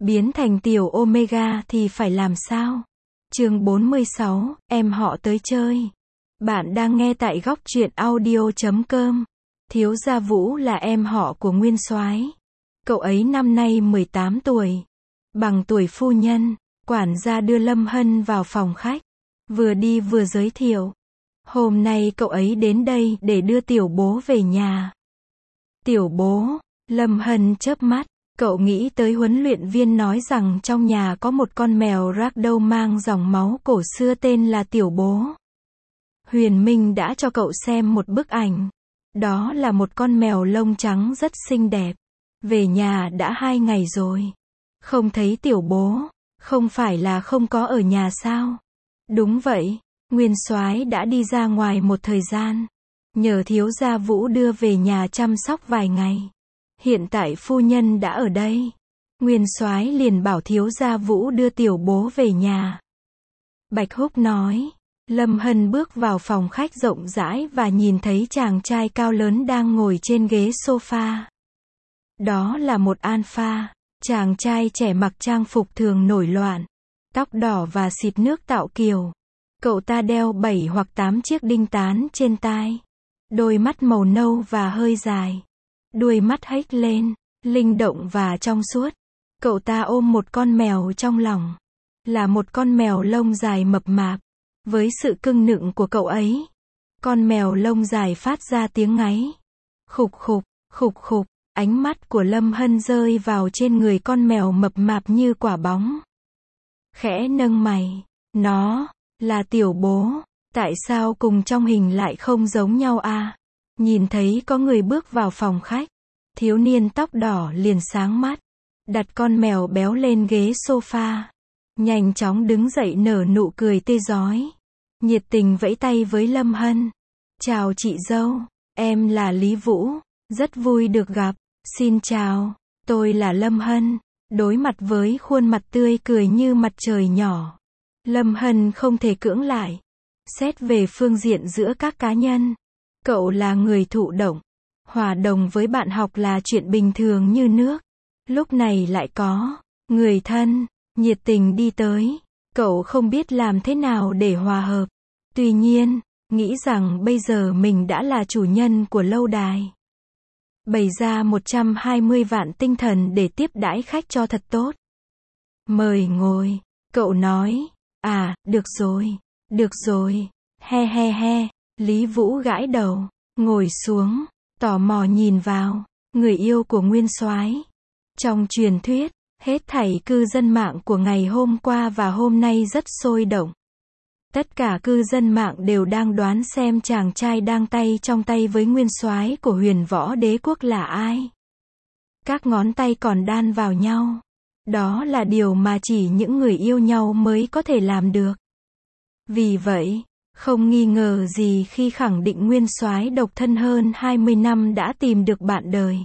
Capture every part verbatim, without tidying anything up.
biến thành tiểu Omega thì phải làm sao? Chương bốn mươi sáu, em họ tới chơi. Bạn đang nghe tại góc truyện audio chấm com. Thiếu gia Vũ là em họ của Nguyên Soái. Cậu ấy năm nay mười tám tuổi. Bằng tuổi phu nhân. Quản gia đưa Lâm Hân vào phòng khách. Vừa đi vừa giới thiệu. Hôm nay cậu ấy đến đây để đưa tiểu bố về nhà. Tiểu bố, Lâm Hân chớp mắt. Cậu nghĩ tới huấn luyện viên nói rằng trong nhà có một con mèo ragdoll mang dòng máu cổ xưa tên là tiểu bố. Huyền Minh đã cho cậu xem một bức ảnh. Đó là một con mèo lông trắng rất xinh đẹp. Về nhà đã hai ngày rồi. Không thấy tiểu bố. Không phải là không có ở nhà sao? Đúng vậy, Nguyên Soái đã đi ra ngoài một thời gian. Nhờ thiếu gia Vũ đưa về nhà chăm sóc vài ngày. Hiện tại phu nhân đã ở đây. Nguyên Soái liền bảo thiếu gia Vũ đưa tiểu bố về nhà. Bạch Húc nói. Lâm Hân bước vào phòng khách rộng rãi và nhìn thấy chàng trai cao lớn đang ngồi trên ghế sofa. Đó là một alpha. Chàng trai trẻ mặc trang phục thường nổi loạn. Tóc đỏ và xịt nước tạo kiều. Cậu ta đeo bảy hoặc tám chiếc đinh tán trên tai. Đôi mắt màu nâu và hơi dài. Đuôi mắt hếch lên, linh động và trong suốt. Cậu ta ôm một con mèo trong lòng. Là một con mèo lông dài mập mạp. Với sự cưng nựng của cậu ấy, con mèo lông dài phát ra tiếng ngáy. Khục khục, khục khục, ánh mắt của Lâm Hân rơi vào trên người con mèo mập mạp như quả bóng. Khẽ nâng mày, nó, là tiểu bố, tại sao cùng trong hình lại không giống nhau à? Nhìn thấy có người bước vào phòng khách, thiếu niên tóc đỏ liền sáng mắt, đặt con mèo béo lên ghế sofa, nhanh chóng đứng dậy nở nụ cười tươi rói, nhiệt tình vẫy tay với Lâm Hân. Chào chị dâu, em là Lý Vũ, rất vui được gặp, xin chào, tôi là Lâm Hân. Đối mặt với khuôn mặt tươi cười như mặt trời nhỏ, Lâm Hân không thể cưỡng lại. Xét về phương diện giữa các cá nhân, cậu là người thụ động, hòa đồng với bạn học là chuyện bình thường như nước. Lúc này lại có người thân, nhiệt tình đi tới, cậu không biết làm thế nào để hòa hợp. Tuy nhiên, nghĩ rằng bây giờ mình đã là chủ nhân của lâu đài. Bày ra một trăm hai mươi vạn tinh thần để tiếp đãi khách cho thật tốt. Mời ngồi, cậu nói. À, được rồi, được rồi, he he he. Lý Vũ gãi đầu, ngồi xuống, tò mò nhìn vào, người yêu của Nguyên Soái. Trong truyền thuyết, hết thảy cư dân mạng của ngày hôm qua và hôm nay rất sôi động. Tất cả cư dân mạng đều đang đoán xem chàng trai đang tay trong tay với Nguyên Soái của Huyền Võ Đế Quốc là ai. Các ngón tay còn đan vào nhau. Đó là điều mà chỉ những người yêu nhau mới có thể làm được. Vì vậy, không nghi ngờ gì khi khẳng định Nguyên Soái độc thân hơn hai mươi năm đã tìm được bạn đời.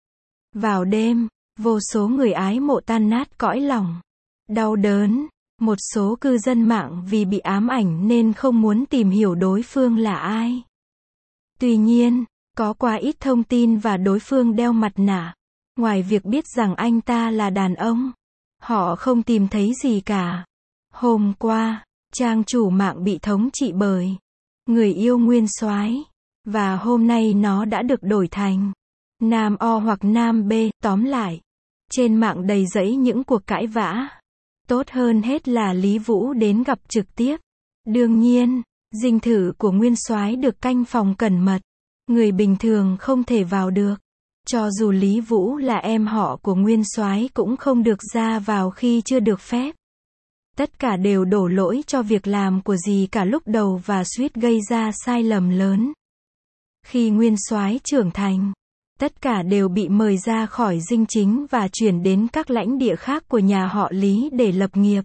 Vào đêm, vô số người ái mộ tan nát cõi lòng. Đau đớn. Một số cư dân mạng vì bị ám ảnh nên không muốn tìm hiểu đối phương là ai. Tuy nhiên, có quá ít thông tin và đối phương đeo mặt nạ. Ngoài việc biết rằng anh ta là đàn ông, họ không tìm thấy gì cả. Hôm qua, trang chủ mạng bị thống trị bởi người yêu Nguyên Soái, và hôm nay nó đã được đổi thành nam O hoặc nam B. Tóm lại, trên mạng đầy rẫy những cuộc cãi vã. Tốt hơn hết là Lý Vũ đến gặp trực tiếp. Đương nhiên, dinh thự của Nguyên Soái được canh phòng cẩn mật. Người bình thường không thể vào được. Cho dù Lý Vũ là em họ của Nguyên Soái cũng không được ra vào khi chưa được phép. Tất cả đều đổ lỗi cho việc làm của dì cả lúc đầu và suýt gây ra sai lầm lớn. Khi Nguyên Soái trưởng thành, tất cả đều bị mời ra khỏi dinh chính và chuyển đến các lãnh địa khác của nhà họ Lý để lập nghiệp.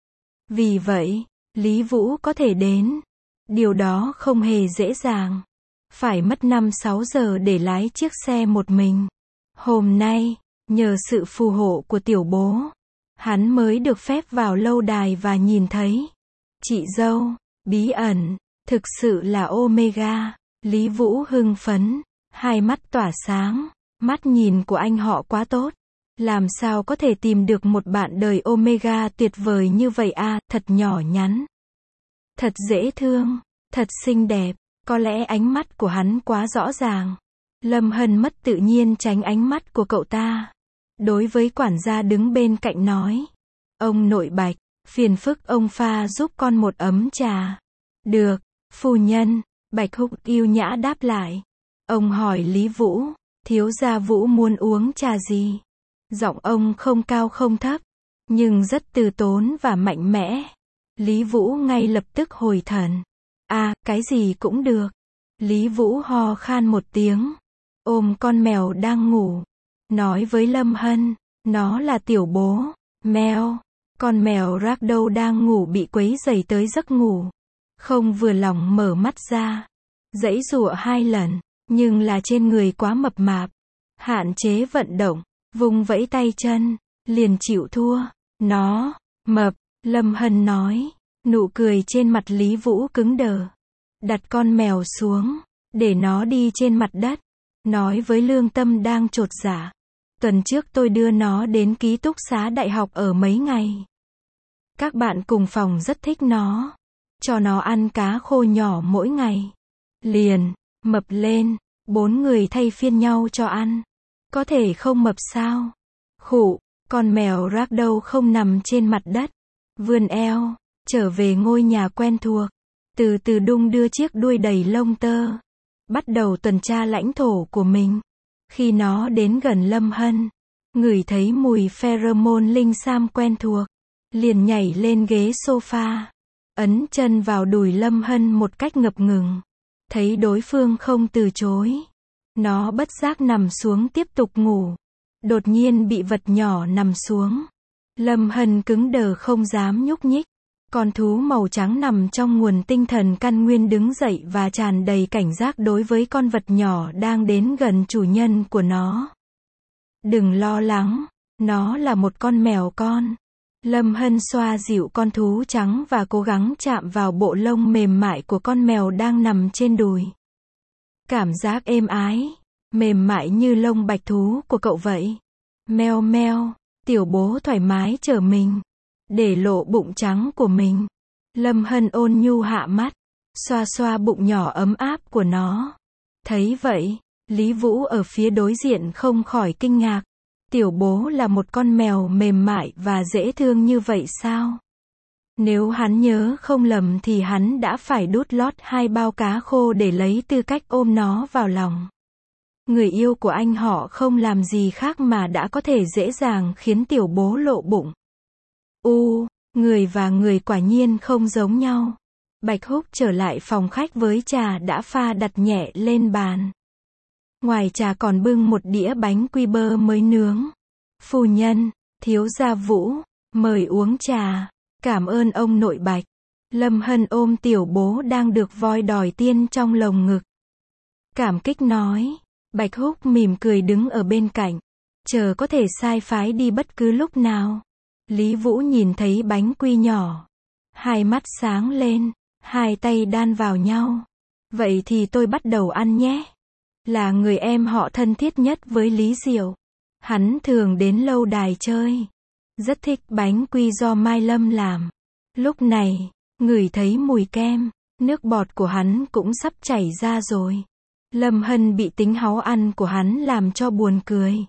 Vì vậy, Lý Vũ có thể đến. Điều đó không hề dễ dàng. Phải mất năm sáu giờ để lái chiếc xe một mình. Hôm nay, nhờ sự phù hộ của tiểu bố, hắn mới được phép vào lâu đài và nhìn thấy chị dâu, bí ẩn, thực sự là Omega. Lý Vũ hưng phấn. Hai mắt tỏa sáng, mắt nhìn của anh họ quá tốt. Làm sao có thể tìm được một bạn đời Omega tuyệt vời như vậy a, thật nhỏ nhắn. Thật dễ thương, thật xinh đẹp, có lẽ ánh mắt của hắn quá rõ ràng. Lâm Hân mất tự nhiên tránh ánh mắt của cậu ta. Đối với quản gia đứng bên cạnh nói. Ông nội Bạch, phiền phức ông pha giúp con một ấm trà. Được, phu nhân, Bạch Húc yêu nhã đáp lại. Ông hỏi Lý Vũ, thiếu gia Vũ muốn uống trà gì? Giọng ông không cao không thấp, nhưng rất từ tốn và mạnh mẽ. Lý Vũ ngay lập tức hồi thần. À, cái gì cũng được. Lý Vũ ho khan một tiếng, ôm con mèo đang ngủ, nói với Lâm Hân, nó là tiểu bố, mèo. Con mèo Ragdoll đang ngủ bị quấy rầy tới giấc ngủ. Không vừa lòng mở mắt ra, giãy giụa hai lần, nhưng là trên người quá mập mạp, hạn chế vận động, vùng vẫy tay chân, liền chịu thua. Nó, mập, Lâm Hân nói, nụ cười trên mặt Lý Vũ cứng đờ. Đặt con mèo xuống, để nó đi trên mặt đất, nói với lương tâm đang chột dạ. Tuần trước tôi đưa nó đến ký túc xá đại học ở mấy ngày. Các bạn cùng phòng rất thích nó. Cho nó ăn cá khô nhỏ mỗi ngày. Liền, mập lên, bốn người thay phiên nhau cho ăn. Có thể không mập sao? Khụ, con mèo Ragdoll không nằm trên mặt đất. Vươn eo, trở về ngôi nhà quen thuộc. Từ từ đung đưa chiếc đuôi đầy lông tơ. Bắt đầu tuần tra lãnh thổ của mình. Khi nó đến gần Lâm Hân, ngửi thấy mùi pheromone linh sam quen thuộc, liền nhảy lên ghế sofa, ấn chân vào đùi Lâm Hân một cách ngập ngừng. Thấy đối phương không từ chối, nó bất giác nằm xuống tiếp tục ngủ. Đột nhiên bị vật nhỏ nằm xuống. Lâm Hân cứng đờ không dám nhúc nhích. Con thú màu trắng nằm trong nguồn tinh thần căn nguyên đứng dậy và tràn đầy cảnh giác đối với con vật nhỏ đang đến gần chủ nhân của nó. Đừng lo lắng, nó là một con mèo con. Lâm Hân xoa dịu con thú trắng và cố gắng chạm vào bộ lông mềm mại của con mèo đang nằm trên đùi. Cảm giác êm ái, mềm mại như lông bạch thú của cậu vậy. Meo meo, tiểu bố thoải mái trở mình, để lộ bụng trắng của mình. Lâm Hân ôn nhu hạ mắt, xoa xoa bụng nhỏ ấm áp của nó. Thấy vậy, Lý Vũ ở phía đối diện không khỏi kinh ngạc. Tiểu bố là một con mèo mềm mại và dễ thương như vậy sao? Nếu hắn nhớ không lầm thì hắn đã phải đút lót hai bao cá khô để lấy tư cách ôm nó vào lòng. Người yêu của anh họ không làm gì khác mà đã có thể dễ dàng khiến tiểu bố lộ bụng. U, người và người quả nhiên không giống nhau. Bạch Húc trở lại phòng khách với trà đã pha đặt nhẹ lên bàn. Ngoài trà còn bưng một đĩa bánh quy bơ mới nướng. Phu nhân, thiếu gia Vũ, mời uống trà. Cảm ơn ông nội Bạch. Lâm Hân ôm tiểu bố đang được voi đòi tiên trong lồng ngực. Cảm kích nói. Bạch Húc mỉm cười đứng ở bên cạnh. Chờ có thể sai phái đi bất cứ lúc nào. Lý Vũ nhìn thấy bánh quy nhỏ. Hai mắt sáng lên, hai tay đan vào nhau. Vậy thì tôi bắt đầu ăn nhé. Là người em họ thân thiết nhất với Lý Diệu. Hắn thường đến lâu đài chơi. Rất thích bánh quy do Mai Lâm làm. Lúc này, ngửi thấy mùi kem, nước bọt của hắn cũng sắp chảy ra rồi. Lâm Hân bị tính háu ăn của hắn làm cho buồn cười.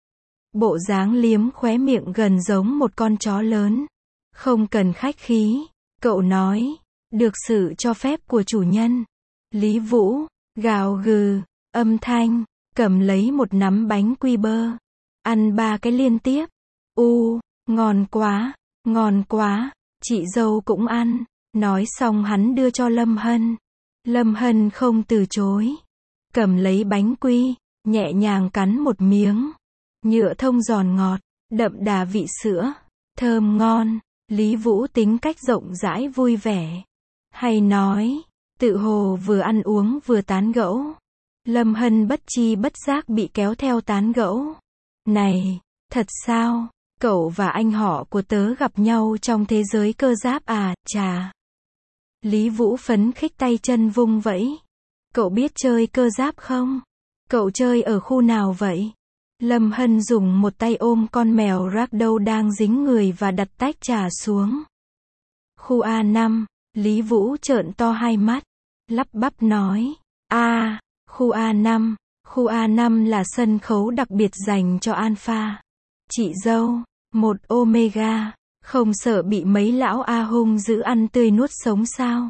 Bộ dáng liếm khóe miệng gần giống một con chó lớn. Không cần khách khí, cậu nói, được sự cho phép của chủ nhân. Lý Vũ, gào gừ, âm thanh, cầm lấy một nắm bánh quy bơ. Ăn ba cái liên tiếp. U, ngon quá, ngon quá, chị dâu cũng ăn. Nói xong hắn đưa cho Lâm Hân. Lâm Hân không từ chối. Cầm lấy bánh quy, nhẹ nhàng cắn một miếng. Nhựa thông giòn ngọt, đậm đà vị sữa, thơm ngon. Lý Vũ tính cách rộng rãi vui vẻ. Hay nói, tự hồ vừa ăn uống vừa tán gẫu. Lâm Hân bất chi bất giác bị kéo theo tán gẫu. Này, thật sao, cậu và anh họ của tớ gặp nhau trong thế giới cơ giáp à, chà. Lý Vũ phấn khích tay chân vung vẫy. Cậu biết chơi cơ giáp không? Cậu chơi ở khu nào vậy? Lâm Hân dùng một tay ôm con mèo ragdoll đang dính người và đặt tách trà xuống. Khu A năm, Lý Vũ trợn to hai mắt, lắp bắp nói, a, khu A năm, khu A năm là sân khấu đặc biệt dành cho alpha. Chị dâu, một Omega, không sợ bị mấy lão A hung dữ ăn tươi nuốt sống sao?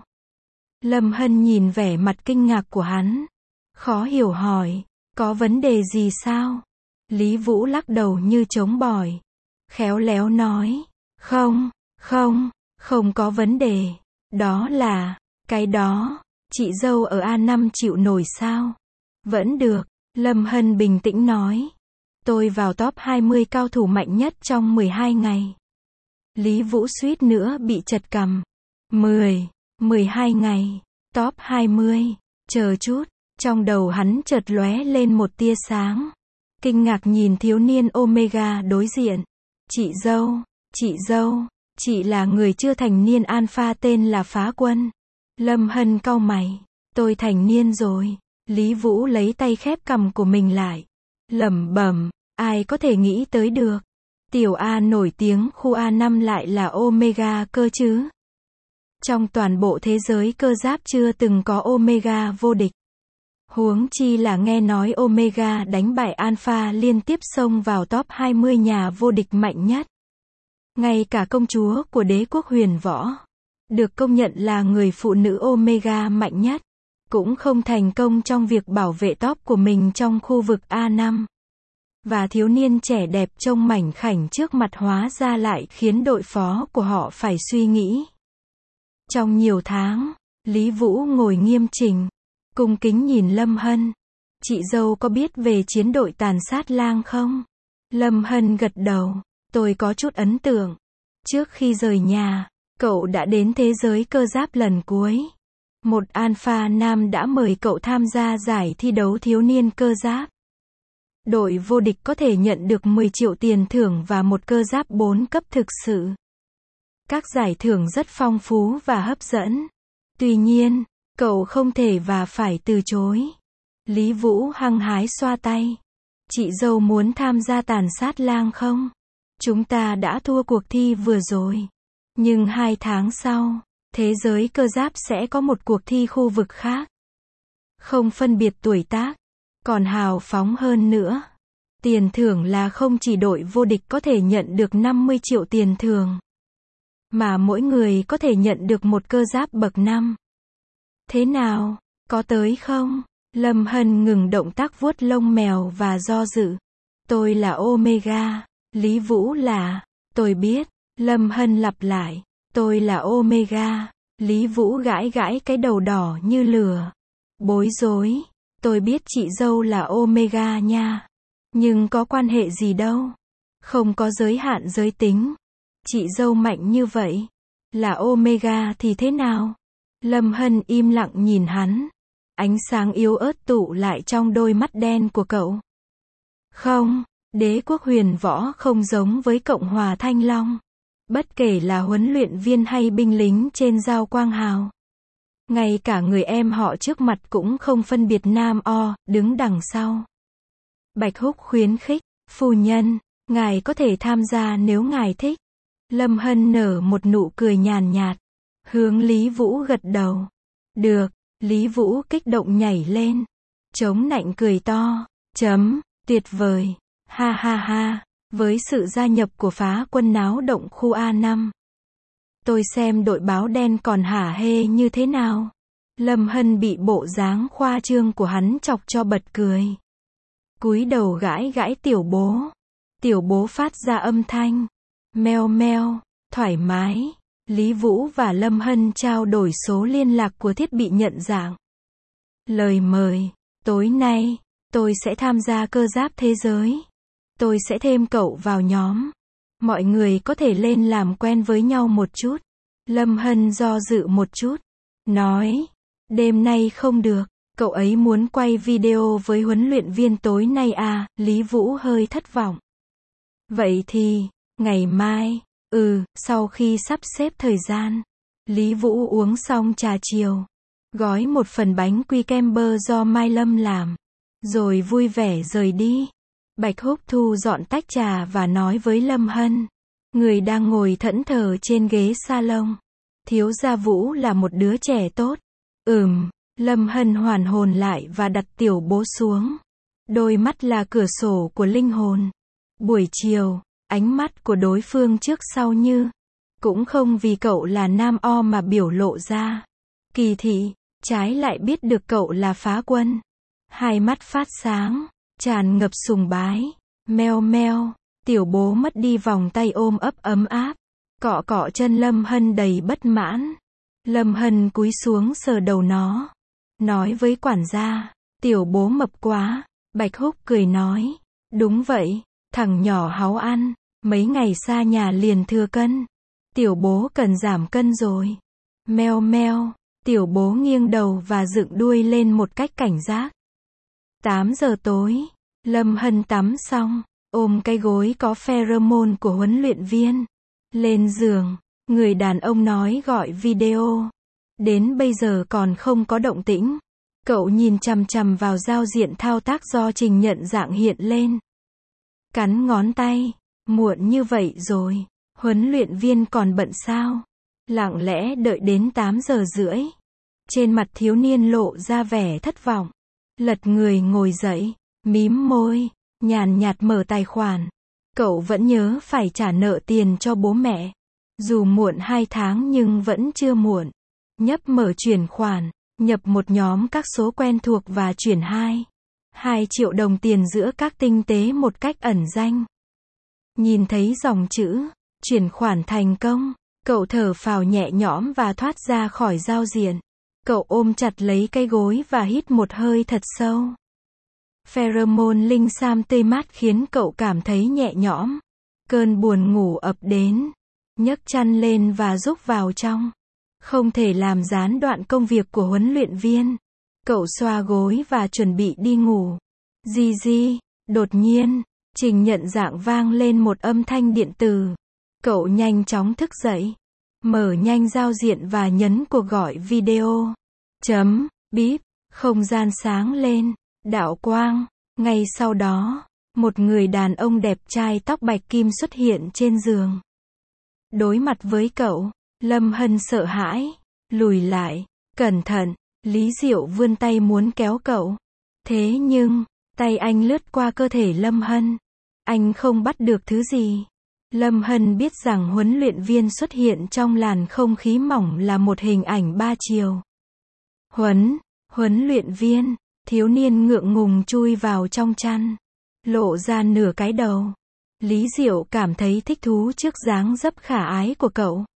Lâm Hân nhìn vẻ mặt kinh ngạc của hắn, khó hiểu hỏi, có vấn đề gì sao? Lý Vũ lắc đầu như chống bỏi, khéo léo nói, không, không, không có vấn đề, đó là, cái đó, chị dâu ở A năm chịu nổi sao? Vẫn được, Lâm Hân bình tĩnh nói, tôi vào top hai mươi cao thủ mạnh nhất trong mười hai ngày. Lý Vũ suýt nữa bị chật cằm, mười, mười hai ngày, top hai mươi, chờ chút, trong đầu hắn chợt lóe lên một tia sáng. Kinh ngạc nhìn thiếu niên Omega đối diện. Chị dâu, chị dâu, chị là người chưa thành niên alpha tên là Phá Quân. Lâm Hân cau mày, tôi thành niên rồi. Lý Vũ lấy tay khép cằm của mình lại, lẩm bẩm, ai có thể nghĩ tới được. Tiểu A nổi tiếng khu A năm lại là Omega cơ chứ. Trong toàn bộ thế giới cơ giáp chưa từng có Omega vô địch. Huống chi là nghe nói Omega đánh bại Alpha liên tiếp xông vào top hai mươi nhà vô địch mạnh nhất. Ngay cả công chúa của đế quốc huyền võ, được công nhận là người phụ nữ Omega mạnh nhất, cũng không thành công trong việc bảo vệ top của mình trong khu vực A năm. Và thiếu niên trẻ đẹp trông mảnh khảnh trước mặt hóa ra lại khiến đội phó của họ phải suy nghĩ. Trong nhiều tháng, Lý Vũ ngồi nghiêm chỉnh, cung kính nhìn Lâm Hân. Chị dâu có biết về chiến đội tàn sát lang không? Lâm Hân gật đầu, tôi có chút ấn tượng. Trước khi rời nhà, cậu đã đến thế giới cơ giáp lần cuối. Một alpha nam đã mời cậu tham gia giải thi đấu thiếu niên cơ giáp. Đội vô địch có thể nhận được mười triệu tiền thưởng và một cơ giáp bốn cấp thực sự. Các giải thưởng rất phong phú và hấp dẫn. Tuy nhiên, cậu không thể và phải từ chối. Lý Vũ hăng hái xoa tay. Chị dâu muốn tham gia tàn sát lang không? Chúng ta đã thua cuộc thi vừa rồi. Nhưng hai tháng sau, thế giới cơ giáp sẽ có một cuộc thi khu vực khác. Không phân biệt tuổi tác, còn hào phóng hơn nữa. Tiền thưởng là không chỉ đội vô địch có thể nhận được năm mươi triệu tiền thưởng, mà mỗi người có thể nhận được một cơ giáp bậc năm. Thế nào, có tới không? Lâm Hân ngừng động tác vuốt lông mèo và do dự. Tôi là Omega, Lý Vũ là, tôi biết. Lâm Hân lặp lại, tôi là Omega. Lý Vũ gãi gãi cái đầu đỏ như lửa. Bối rối, tôi biết chị dâu là Omega nha. Nhưng có quan hệ gì đâu. Không có giới hạn giới tính. Chị dâu mạnh như vậy, là Omega thì thế nào? Lâm Hân im lặng nhìn hắn. Ánh sáng yếu ớt tụ lại trong đôi mắt đen của cậu. Không, đế quốc huyền võ không giống với Cộng hòa Thanh Long. Bất kể là huấn luyện viên hay binh lính trên Giao Quang Hào. Ngay cả người em họ trước mặt cũng không phân biệt nam o, đứng đằng sau. Bạch Húc khuyến khích, phu nhân, ngài có thể tham gia nếu ngài thích. Lâm Hân nở một nụ cười nhàn nhạt, hướng Lý Vũ gật đầu. Được, Lý Vũ kích động nhảy lên, chống nạnh cười to, chấm, tuyệt vời, ha ha ha, với sự gia nhập của Phá Quân náo động khu A năm. Tôi xem đội báo đen còn hả hê như thế nào. Lâm Hân bị bộ dáng khoa trương của hắn chọc cho bật cười. Cúi đầu gãi gãi tiểu bố. Tiểu bố phát ra âm thanh. Meo meo, thoải mái. Lý Vũ và Lâm Hân trao đổi số liên lạc của thiết bị nhận dạng. Lời mời, tối nay, tôi sẽ tham gia cơ giáp thế giới. Tôi sẽ thêm cậu vào nhóm. Mọi người có thể lên làm quen với nhau một chút. Lâm Hân do dự một chút. Nói, đêm nay không được. Cậu ấy muốn quay video với huấn luyện viên tối nay à, Lý Vũ hơi thất vọng. Vậy thì, ngày mai, ừ, sau khi sắp xếp thời gian. Lý Vũ uống xong trà chiều. Gói một phần bánh quy kem bơ do Mai Lâm làm. Rồi vui vẻ rời đi. Bạch Húc thu dọn tách trà và nói với Lâm Hân. Người đang ngồi thẫn thờ trên ghế salon. Thiếu gia Vũ là một đứa trẻ tốt. Ừm, Lâm Hân hoàn hồn lại và đặt tiểu bố xuống. Đôi mắt là cửa sổ của linh hồn. Buổi chiều, ánh mắt của đối phương trước sau như, cũng không vì cậu là nam o mà biểu lộ ra kỳ thị, trái lại biết được cậu là phá quân. Hai mắt phát sáng, tràn ngập sùng bái. Meo meo, tiểu bố mất đi vòng tay ôm ấp ấm áp, cọ cọ chân Lâm Hân đầy bất mãn. Lâm Hân cúi xuống sờ đầu nó, nói với quản gia, tiểu bố mập quá. Bạch Húc cười nói, đúng vậy, thằng nhỏ háu ăn, mấy ngày xa nhà liền thừa cân. Tiểu bố cần giảm cân rồi. Meo meo, tiểu bố nghiêng đầu và dựng đuôi lên một cách cảnh giác. tám giờ tối, Lâm Hân tắm xong, ôm cái gối có pheromone của huấn luyện viên. Lên giường, người đàn ông nói gọi video. Đến bây giờ còn không có động tĩnh. Cậu nhìn chằm chằm vào giao diện thao tác do trình nhận dạng hiện lên. Cắn ngón tay, muộn như vậy rồi, huấn luyện viên còn bận sao? Lặng lẽ đợi đến tám giờ rưỡi. Trên mặt thiếu niên lộ ra vẻ thất vọng. Lật người ngồi dậy, mím môi, nhàn nhạt mở tài khoản. Cậu vẫn nhớ phải trả nợ tiền cho bố mẹ. Dù muộn hai tháng nhưng vẫn chưa muộn. Nhấp mở chuyển khoản, nhập một nhóm các số quen thuộc và chuyển hai. hai triệu đồng tiền giữa các tinh tế một cách ẩn danh. Nhìn thấy dòng chữ, chuyển khoản thành công, cậu thở phào nhẹ nhõm và thoát ra khỏi giao diện. Cậu ôm chặt lấy cái gối và hít một hơi thật sâu. Pheromone linh sam tê mát khiến cậu cảm thấy nhẹ nhõm. Cơn buồn ngủ ập đến. Nhấc chăn lên và rúc vào trong. Không thể làm gián đoạn công việc của huấn luyện viên. Cậu xoa gối và chuẩn bị đi ngủ. Di di, đột nhiên, trình nhận dạng vang lên một âm thanh điện tử. Cậu nhanh chóng thức dậy. Mở nhanh giao diện và nhấn cuộc gọi video. Chấm, bíp, không gian sáng lên, đạo quang. Ngay sau đó, một người đàn ông đẹp trai tóc bạch kim xuất hiện trên giường. Đối mặt với cậu, Lâm Hân sợ hãi, lùi lại, cẩn thận, Lý Diệu vươn tay muốn kéo cậu. Thế nhưng, tay anh lướt qua cơ thể Lâm Hân. Anh không bắt được thứ gì. Lâm Hân biết rằng huấn luyện viên xuất hiện trong làn không khí mỏng là một hình ảnh ba chiều. Huấn, huấn luyện viên, thiếu niên ngượng ngùng chui vào trong chăn, lộ ra nửa cái đầu. Lý Diệu cảm thấy thích thú trước dáng dấp khả ái của cậu.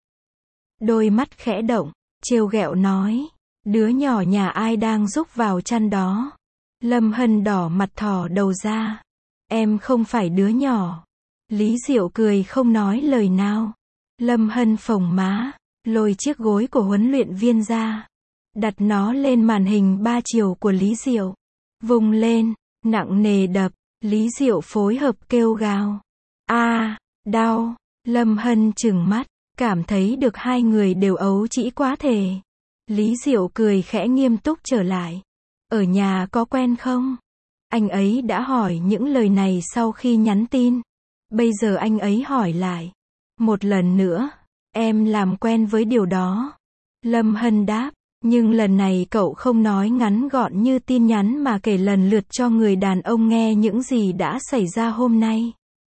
Đôi mắt khẽ động, trêu ghẹo nói, đứa nhỏ nhà ai đang rúc vào chăn đó. Lâm Hân đỏ mặt thò đầu ra. Em không phải đứa nhỏ. Lý Diệu cười không nói lời nào. Lâm Hân phồng má, lôi chiếc gối của huấn luyện viên ra, đặt nó lên màn hình ba chiều của Lý Diệu. Vùng lên, nặng nề đập, Lý Diệu phối hợp kêu gào. A, à, đau. Lâm Hân trừng mắt, cảm thấy được hai người đều ấu trĩ quá thể. Lý Diệu cười khẽ nghiêm túc trở lại. Ở nhà có quen không? Anh ấy đã hỏi những lời này sau khi nhắn tin. Bây giờ anh ấy hỏi lại. Một lần nữa, em làm quen với điều đó. Lâm Hân đáp, nhưng lần này cậu không nói ngắn gọn như tin nhắn mà kể lần lượt cho người đàn ông nghe những gì đã xảy ra hôm nay.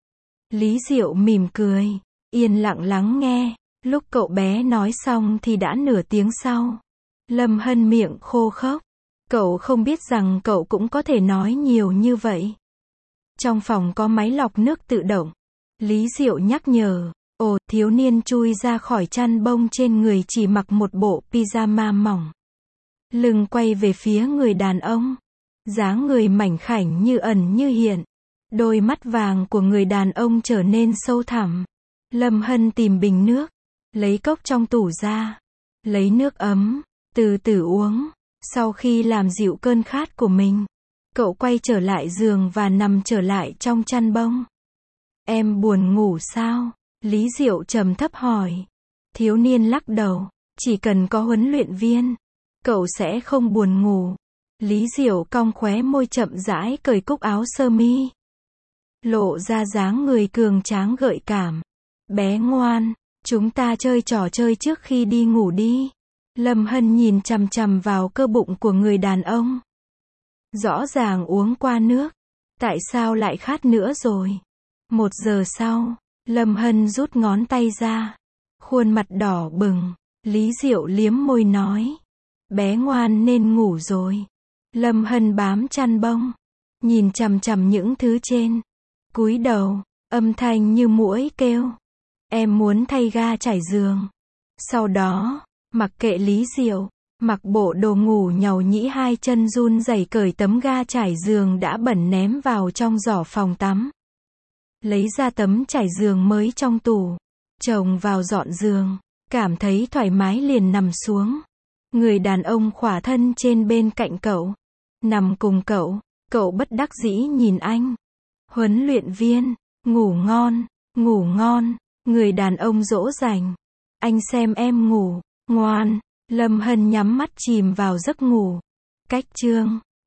Lý Diệu mỉm cười, yên lặng lắng nghe. Lúc cậu bé nói xong thì đã nửa tiếng sau. Lâm Hân miệng khô khốc. Cậu không biết rằng cậu cũng có thể nói nhiều như vậy. Trong phòng có máy lọc nước tự động. Lý Diệu nhắc nhở. Ồ, thiếu niên chui ra khỏi chăn bông trên người chỉ mặc một bộ pyjama mỏng. Lưng quay về phía người đàn ông. Dáng người mảnh khảnh như ẩn như hiện. Đôi mắt vàng của người đàn ông trở nên sâu thẳm. Lâm Hân tìm bình nước. Lấy cốc trong tủ ra. Lấy nước ấm. Từ từ uống. Sau khi làm dịu cơn khát của mình, cậu quay trở lại giường và nằm trở lại trong chăn bông. Em buồn ngủ sao? Lý Diệu trầm thấp hỏi. Thiếu niên lắc đầu. Chỉ cần có huấn luyện viên, cậu sẽ không buồn ngủ. Lý Diệu cong khóe môi chậm rãi cởi cúc áo sơ mi. lộ ra dáng người cường tráng gợi cảm. Bé ngoan, chúng ta chơi trò chơi trước khi đi ngủ đi. Lâm Hân nhìn chằm chằm vào cơ bụng của người đàn ông. Rõ ràng uống qua nước. Tại sao lại khát nữa rồi? Một giờ sau, Lâm Hân rút ngón tay ra. Khuôn mặt đỏ bừng. Lý Diệu liếm môi nói. Bé ngoan nên ngủ rồi. Lâm Hân bám chăn bông. Nhìn chằm chằm những thứ trên. Cúi đầu, âm thanh như muỗi kêu. Em muốn thay ga trải giường. Sau đó, mặc kệ Lý Diệu, mặc bộ đồ ngủ nhàu nhĩ hai chân run rẩy cởi tấm ga trải giường đã bẩn ném vào trong giỏ phòng tắm. Lấy ra tấm trải giường mới trong tủ, chồng vào dọn giường, cảm thấy thoải mái liền nằm xuống. Người đàn ông khỏa thân trên bên cạnh cậu, nằm cùng cậu, cậu bất đắc dĩ nhìn anh. Huấn luyện viên, ngủ ngon, ngủ ngon, người đàn ông dỗ dành. Anh xem em ngủ, ngoan. Lâm Hân nhắm mắt chìm vào giấc ngủ. Cách chương